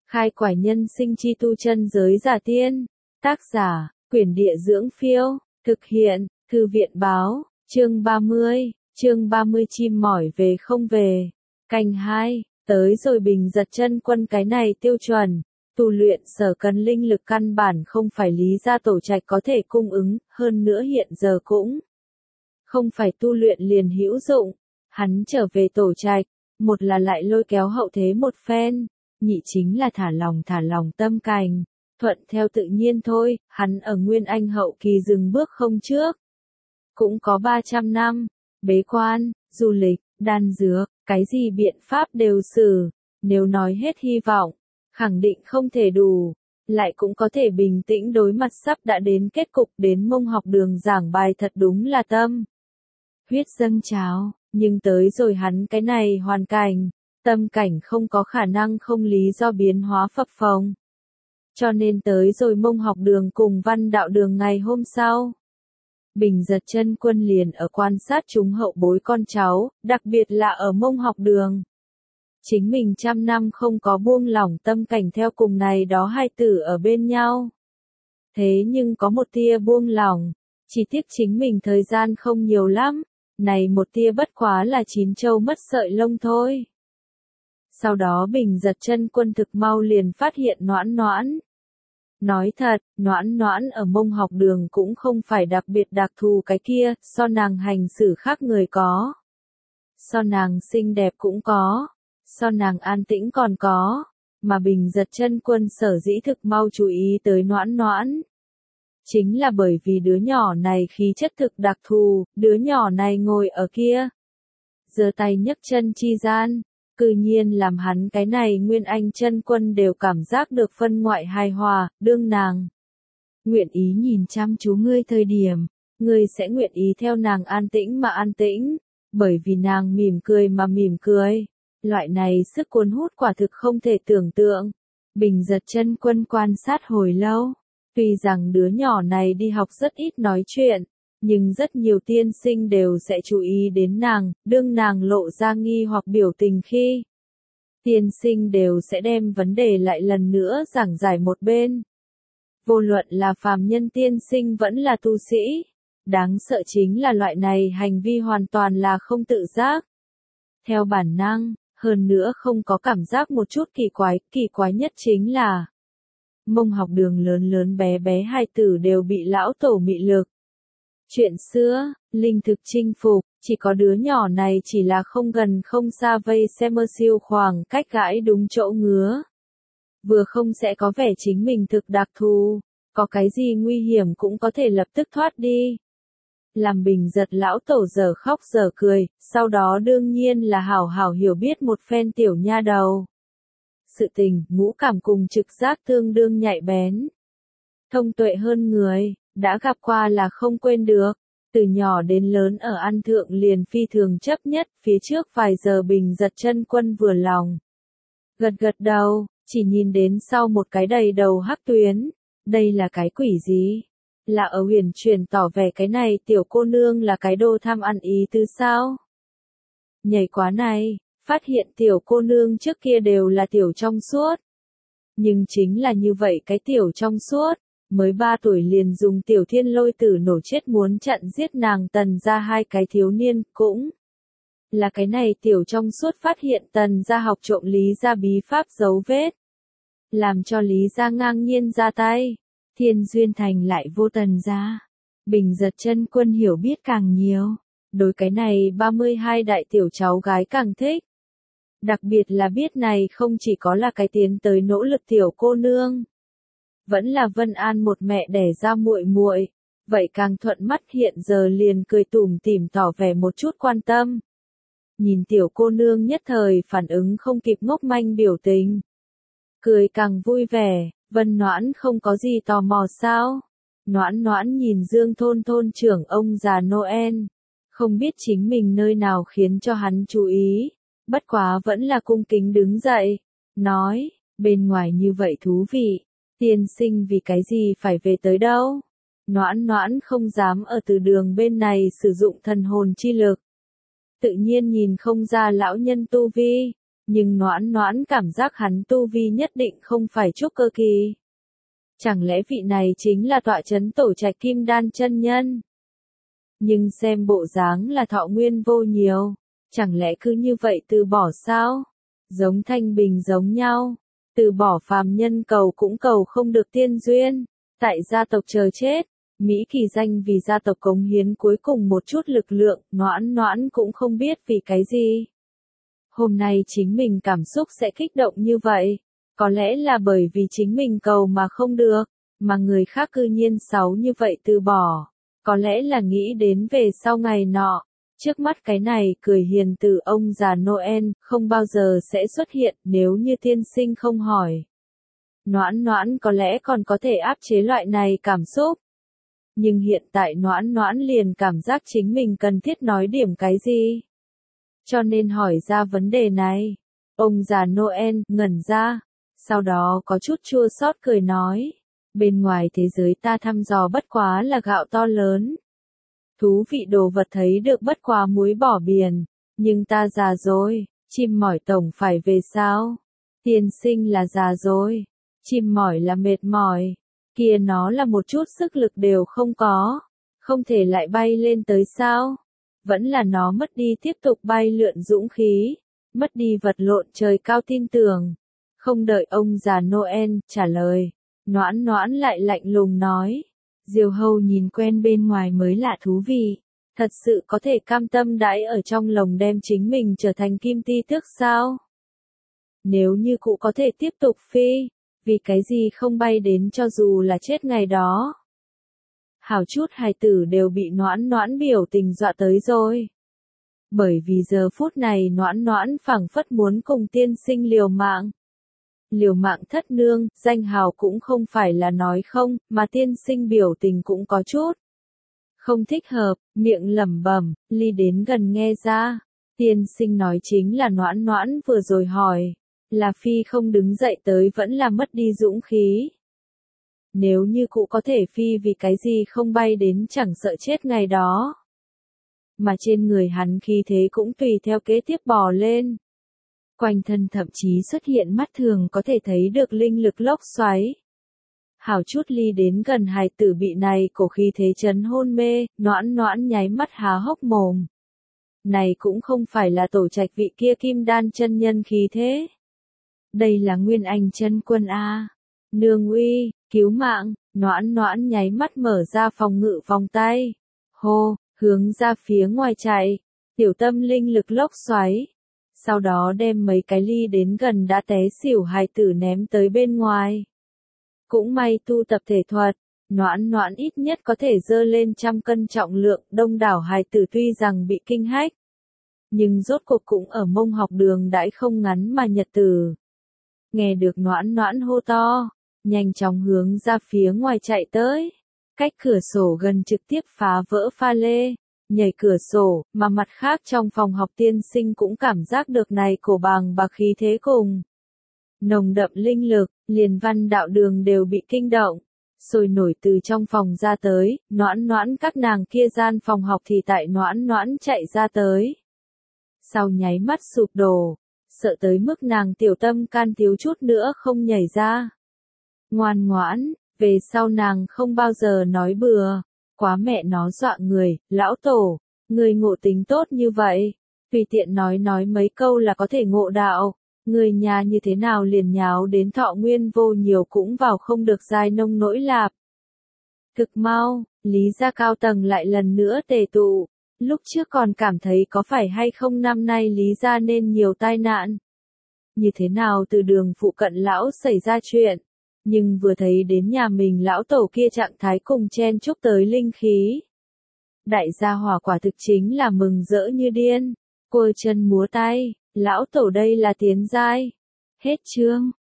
Khai quải nhân sinh chi tu chân giới giả tiên. Tác giả, Quyển Địa Dưỡng Phiêu. Thực hiện, Thư viện Báo. Chương 30. Chương 30 chim mỏi về không về. Canh 2. Tới rồi Bình Giật Chân Quân cái này tiêu chuẩn. Tu luyện sở cần linh lực căn bản không phải Lý gia tổ trạch có thể cung ứng, hơn nữa hiện giờ cũng không phải tu luyện liền hữu dụng. Hắn trở về tổ trạch, một là lại lôi kéo hậu thế một phen, nhị chính là thả lòng tâm cảnh, thuận theo tự nhiên thôi. Hắn ở Nguyên Anh hậu kỳ dừng bước không trước, cũng có 300 năm, bế quan, du lịch, đan dược, cái gì biện pháp đều xử, nếu nói hết hy vọng, khẳng định không thể đủ, lại cũng có thể bình tĩnh đối mặt sắp đã đến kết cục. Đến Mông Học Đường giảng bài thật đúng là tâm huyết dâng trào, nhưng tới rồi hắn cái này hoàn cảnh, tâm cảnh không có khả năng không lý do biến hóa phập phồng. Cho nên tới rồi Mông Học Đường cùng Văn Đạo Đường ngày hôm sau, Bình Giật Chân Quân liền ở quan sát chúng hậu bối con cháu, đặc biệt là ở Mông Học Đường. Chính mình trăm năm không có buông lỏng tâm cảnh theo cùng này đó hai tử ở bên nhau. Thế nhưng có một tia buông lỏng, chỉ tiếc chính mình thời gian không nhiều lắm, này một tia bất quá là chín châu mất sợi lông thôi. Sau đó Bình Giật Chân Quân thực mau liền phát hiện Noãn Noãn. Nói thật, Noãn Noãn ở Mông Học Đường cũng không phải đặc biệt đặc thù cái kia, so nàng hành xử khác người có, so nàng xinh đẹp cũng có, so nàng an tĩnh còn có, mà Bình Giật Chân Quân sở dĩ thực mau chú ý tới Noãn Noãn. Chính là bởi vì đứa nhỏ này khí chất thực đặc thù, đứa nhỏ này ngồi ở kia, giơ tay nhấc chân chi gian, cư nhiên làm hắn cái này Nguyên Anh Chân Quân đều cảm giác được phân ngoại hài hòa. Đương nàng nguyện ý nhìn chăm chú ngươi thời điểm, ngươi sẽ nguyện ý theo nàng an tĩnh mà an tĩnh, bởi vì nàng mỉm cười mà mỉm cười. Loại này sức cuốn hút quả thực không thể tưởng tượng. Bình Giật Chân Quân quan sát hồi lâu, tuy rằng đứa nhỏ này đi học rất ít nói chuyện, nhưng rất nhiều tiên sinh đều sẽ chú ý đến nàng. Đương nàng lộ ra nghi hoặc biểu tình khi, tiên sinh đều sẽ đem vấn đề lại lần nữa giảng giải một bên. Vô luận là phàm nhân tiên sinh vẫn là tu sĩ, đáng sợ chính là loại này hành vi hoàn toàn là không tự giác, theo bản năng, hơn nữa không có cảm giác một chút kỳ quái nhất chính là Mông Học Đường lớn lớn bé bé hai tử đều bị lão tổ mị lực chuyện xưa, linh thực chinh phục, chỉ có đứa nhỏ này chỉ là không gần không xa vây xem siêu khoảng cách gãi đúng chỗ ngứa. Vừa không sẽ có vẻ chính mình thực đặc thù, có cái gì nguy hiểm cũng có thể lập tức thoát đi. Làm Bình Giật lão tổ giờ khóc giờ cười, sau đó đương nhiên là hảo hảo hiểu biết một phen tiểu nha đầu. Sự tình, ngũ cảm cùng trực giác tương đương nhạy bén, thông tuệ hơn người, đã gặp qua là không quên được. Từ nhỏ đến lớn ở ăn thượng liền phi thường chấp nhất. Phía trước vài giờ Bình Giật Chân Quân vừa lòng gật đầu, chỉ nhìn đến sau một cái đầy đầu hắc tuyến. Đây là cái quỷ gì? Là ở huyền truyền tỏ vẻ cái này tiểu cô nương là cái đồ tham ăn ý tứ sao? Nhảy quá này, phát hiện tiểu cô nương trước kia đều là tiểu trong suốt. Nhưng chính là như vậy cái tiểu trong suốt, mới 3 tuổi liền dùng tiểu thiên lôi tử nổ chết muốn chặn giết nàng Tần gia hai cái thiếu niên. Cũng là cái này tiểu trong suốt phát hiện Tần gia học trộm Lý gia bí pháp dấu vết, làm cho Lý gia ngang nhiên ra tay. Thiên Duyên Thành lại vô Tần gia. Bình Giật Chân Quân hiểu biết càng nhiều, đối cái này 32 đại tiểu cháu gái càng thích. Đặc biệt là biết này không chỉ có là cái tiến tới nỗ lực tiểu cô nương, vẫn là Vân An một mẹ đẻ ra muội muội, vậy càng thuận mắt. Hiện giờ liền cười tủm tỉm tỏ vẻ một chút quan tâm. Nhìn tiểu cô nương nhất thời phản ứng không kịp ngốc manh biểu tình, cười càng vui vẻ. Vân Noãn không có gì tò mò sao? Noãn Noãn nhìn Dương thôn thôn trưởng ông già Noel, không biết chính mình nơi nào khiến cho hắn chú ý, bất quá vẫn là cung kính đứng dậy, nói, bên ngoài như vậy thú vị, tiên sinh vì cái gì phải về tới đâu? Noãn Noãn không dám ở từ đường bên này sử dụng thần hồn chi lực, tự nhiên nhìn không ra lão nhân tu vi, Nhưng Noãn Noãn cảm giác hắn tu vi nhất định không phải trúc cơ kỳ. Chẳng lẽ vị này chính là tọa chấn tổ trạch kim đan chân nhân? Nhưng xem bộ dáng là thọ nguyên vô nhiều, chẳng lẽ cứ như vậy từ bỏ sao? Giống Thanh Bình giống nhau, từ bỏ phàm nhân cầu cũng cầu không được tiên duyên, tại gia tộc chờ chết. Mỹ Kỳ Danh vì gia tộc cống hiến cuối cùng một chút lực lượng, Noãn Noãn cũng không biết vì cái gì. Hôm nay chính mình cảm xúc sẽ kích động như vậy, có lẽ là bởi vì chính mình cầu mà không được, mà người khác cư nhiên xấu như vậy từ bỏ, có lẽ là nghĩ đến về sau ngày nọ. Trước mắt cái này cười hiền từ ông già Noel không bao giờ sẽ xuất hiện nếu như tiên sinh không hỏi. Noãn Noãn có lẽ còn có thể áp chế loại này cảm xúc. Nhưng hiện tại Noãn Noãn liền cảm giác chính mình cần thiết nói điểm cái gì. Cho nên hỏi ra vấn đề này. Ông già Noel ngẩn ra, sau đó có chút chua xót cười nói. Bên ngoài thế giới ta thăm dò bất quá là gạo to lớn. Thú vị đồ vật thấy được bất quá muối bỏ biển, nhưng ta già rồi, chim mỏi tổng phải về sao? Tiên sinh là già rồi, chim mỏi là mệt mỏi, kia nó là một chút sức lực đều không có, không thể lại bay lên tới sao? Vẫn là nó mất đi tiếp tục bay lượn dũng khí, mất đi vật lộn trời cao tin tưởng. Không đợi ông già Noel trả lời, Noãn Noãn lại lạnh lùng nói. Diều hâu nhìn quen bên ngoài mới lạ thú vị, thật sự có thể cam tâm đãi ở trong lồng đem chính mình trở thành kim ti tước sao? Nếu như cụ có thể tiếp tục phi, vì cái gì không bay đến cho dù là chết ngày đó? Hảo chút hài tử đều bị Noãn Noãn biểu tình dọa tới rồi. Bởi vì giờ phút này Noãn Noãn phảng phất muốn cùng tiên sinh liều mạng. Liều mạng thất nương, danh hào cũng không phải là nói không, mà tiên sinh biểu tình cũng có chút không thích hợp, miệng lẩm bẩm, ly đến gần nghe ra. Tiên sinh nói chính là Noãn Noãn vừa rồi hỏi, là phi không đứng dậy tới vẫn là mất đi dũng khí. Nếu như cụ có thể phi vì cái gì không bay đến chẳng sợ chết ngày đó. Mà trên người hắn khí thế cũng tùy theo kế tiếp bò lên. Quanh thân thậm chí xuất hiện mắt thường có thể thấy được linh lực lốc xoáy. Hảo chút ly đến gần hài tử bị này cổ khí thế chấn hôn mê, Noãn Noãn nháy mắt há hốc mồm. Này cũng không phải là tổ trạch vị kia kim đan chân nhân khí thế. Đây là Nguyên Anh chân quân A. Nương uy, cứu mạng, Noãn Noãn nháy mắt mở ra phòng ngự vòng tay. Hô, hướng ra phía ngoài chạy, tiểu tâm linh lực lốc xoáy. Sau đó đem mấy cái ly đến gần đã té xỉu hài tử ném tới bên ngoài. Cũng may tu tập thể thuật, Noãn Noãn ít nhất có thể dơ lên 100 cân trọng lượng, đông đảo hài tử tuy rằng bị kinh hách. Nhưng rốt cuộc cũng ở mông học đường đãi không ngắn mà nhật tử. Nghe được Noãn Noãn hô to, nhanh chóng hướng ra phía ngoài chạy tới. Cách cửa sổ gần trực tiếp phá vỡ pha lê. Nhảy cửa sổ, mà mặt khác trong phòng học tiên sinh cũng cảm giác được này cổ bàng bạc khí thế cùng. Nồng đậm linh lực, liền văn đạo đường đều bị kinh động. Sôi nổi từ trong phòng ra tới, Noãn Noãn các nàng kia gian phòng học thì tại Noãn Noãn chạy ra tới. Sau nháy mắt sụp đổ, sợ tới mức nàng tiểu tâm can thiếu chút nữa không nhảy ra. Ngoan ngoãn, về sau nàng không bao giờ nói bừa. Quá mẹ nó dọa người, lão tổ, người ngộ tính tốt như vậy, tùy tiện nói mấy câu là có thể ngộ đạo, người nhà như thế nào liền nháo đến thọ nguyên vô nhiều cũng vào không được giai nông nỗi lạp. Thực mau, Lý gia cao tầng lại lần nữa tề tụ, lúc trước còn cảm thấy có phải hay không năm nay Lý gia nên nhiều tai nạn. Như thế nào từ đường phụ cận lão xảy ra chuyện. Nhưng vừa thấy đến nhà mình lão tổ kia trạng thái cùng chen chúc tới linh khí. Đại gia hỏa quả thực chính là mừng rỡ như điên. Quơ chân múa tay, lão tổ đây là tiến giai. Hết chương.